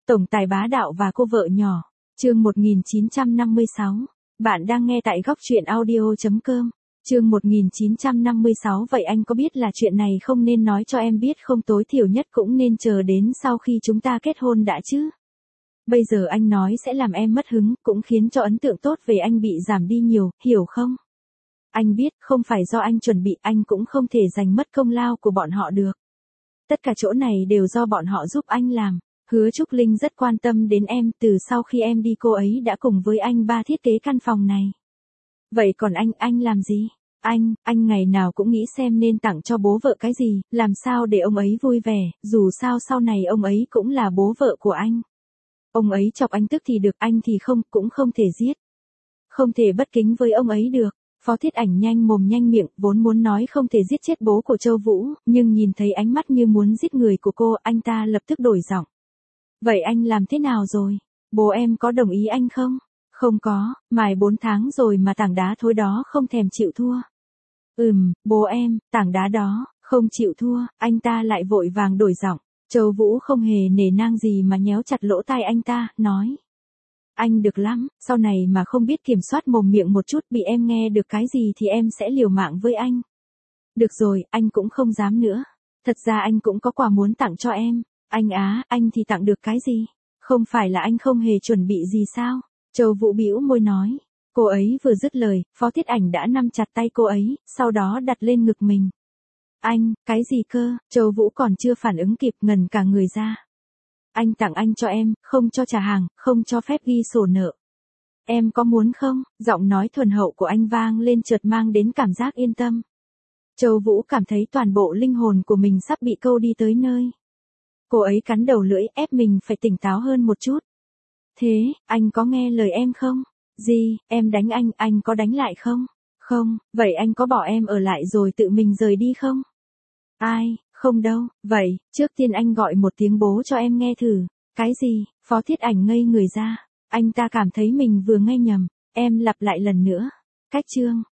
Tổng tài bá đạo và cô vợ nhỏ. Chương 1956. Bạn đang nghe tại góc truyện audio.com. Chương 1956. Vậy anh có biết là chuyện này không nên nói cho em biết không, tối thiểu nhất cũng nên chờ đến sau khi chúng ta kết hôn đã chứ? Bây giờ anh nói sẽ làm em mất hứng, cũng khiến cho ấn tượng tốt về anh bị giảm đi nhiều, hiểu không? Anh biết, không phải do anh chuẩn bị, anh cũng không thể giành mất công lao của bọn họ được. Tất cả chỗ này đều do bọn họ giúp anh làm. Hứa Trúc Linh rất quan tâm đến em, từ sau khi em đi cô ấy đã cùng với anh ba thiết kế căn phòng này. Vậy còn anh làm gì? Anh ngày nào cũng nghĩ xem nên tặng cho bố vợ cái gì, làm sao để ông ấy vui vẻ, dù sao sau này ông ấy cũng là bố vợ của anh. Ông ấy chọc anh tức thì được, anh thì không, cũng không thể giết. Không thể bất kính với ông ấy được. Phó Thiết Ảnh nhanh mồm nhanh miệng, vốn muốn nói không thể giết chết bố của Châu Vũ, nhưng nhìn thấy ánh mắt như muốn giết người của cô, anh ta lập tức đổi giọng. Vậy anh làm thế nào rồi? Bố em có đồng ý anh không? Không có, mài 4 tháng rồi mà tảng đá thối đó không thèm chịu thua. Bố em, tảng đá đó, không chịu thua, anh ta lại vội vàng đổi giọng. Châu Vũ không hề nể nang gì mà nhéo chặt lỗ tai anh ta, nói. Anh được lắm, sau này mà không biết kiểm soát mồm miệng một chút, bị em nghe được cái gì thì em sẽ liều mạng với anh. Được rồi, anh cũng không dám nữa. Thật ra anh cũng có quà muốn tặng cho em. Anh thì tặng được cái gì? Không phải là anh không hề chuẩn bị gì sao? Châu Vũ bĩu môi nói. Cô ấy vừa dứt lời, Phó Thiết Ảnh đã nắm chặt tay cô ấy, sau đó đặt lên ngực mình. Anh, cái gì cơ? Châu Vũ còn chưa phản ứng kịp, ngần cả người ra. Anh tặng anh cho em, không cho trả hàng, không cho phép ghi sổ nợ. Em có muốn không? Giọng nói thuần hậu của anh vang lên chợt mang đến cảm giác yên tâm. Châu Vũ cảm thấy toàn bộ linh hồn của mình sắp bị câu đi tới nơi. Cô ấy cắn đầu lưỡi, ép mình phải tỉnh táo hơn một chút. Thế, anh có nghe lời em không? Gì, em đánh anh có đánh lại không? Không, vậy anh có bỏ em ở lại rồi tự mình rời đi không? Ai, không đâu, vậy, trước tiên anh gọi một tiếng bố cho em nghe thử. Cái gì? Phó Thiết Ảnh ngây người ra. Anh ta cảm thấy mình vừa nghe nhầm. Em lặp lại lần nữa. Cách chương.